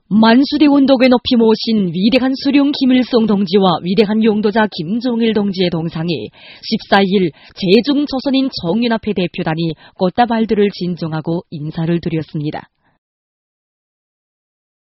만수대 운동에 높이 모신 위대한 수령 김일성 동지와 위대한 용도자 김종일 동지의 동상이 14일 제중조선인 정윤합회 대표단이 꽃다발들을 진정하고 인사를 드렸습니다.